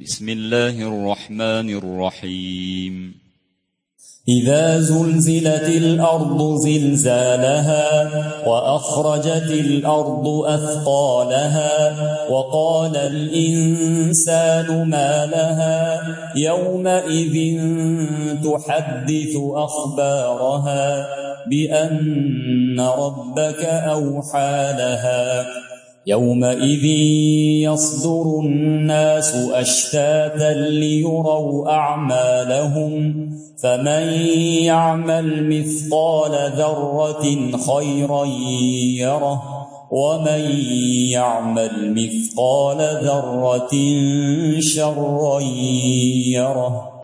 بسم الله الرحمن الرحيم إذا زلزلت الأرض زلزالها وأخرجت الأرض أثقالها وقال الإنسان ما لها يومئذ تحدث أخبارها بأن ربك أوحى لها يومئذ يصدر الناس أشتاتا ليروا أعمالهم فمن يعمل مثقال ذرة خيرا يره ومن يعمل مثقال ذرة شرا يره.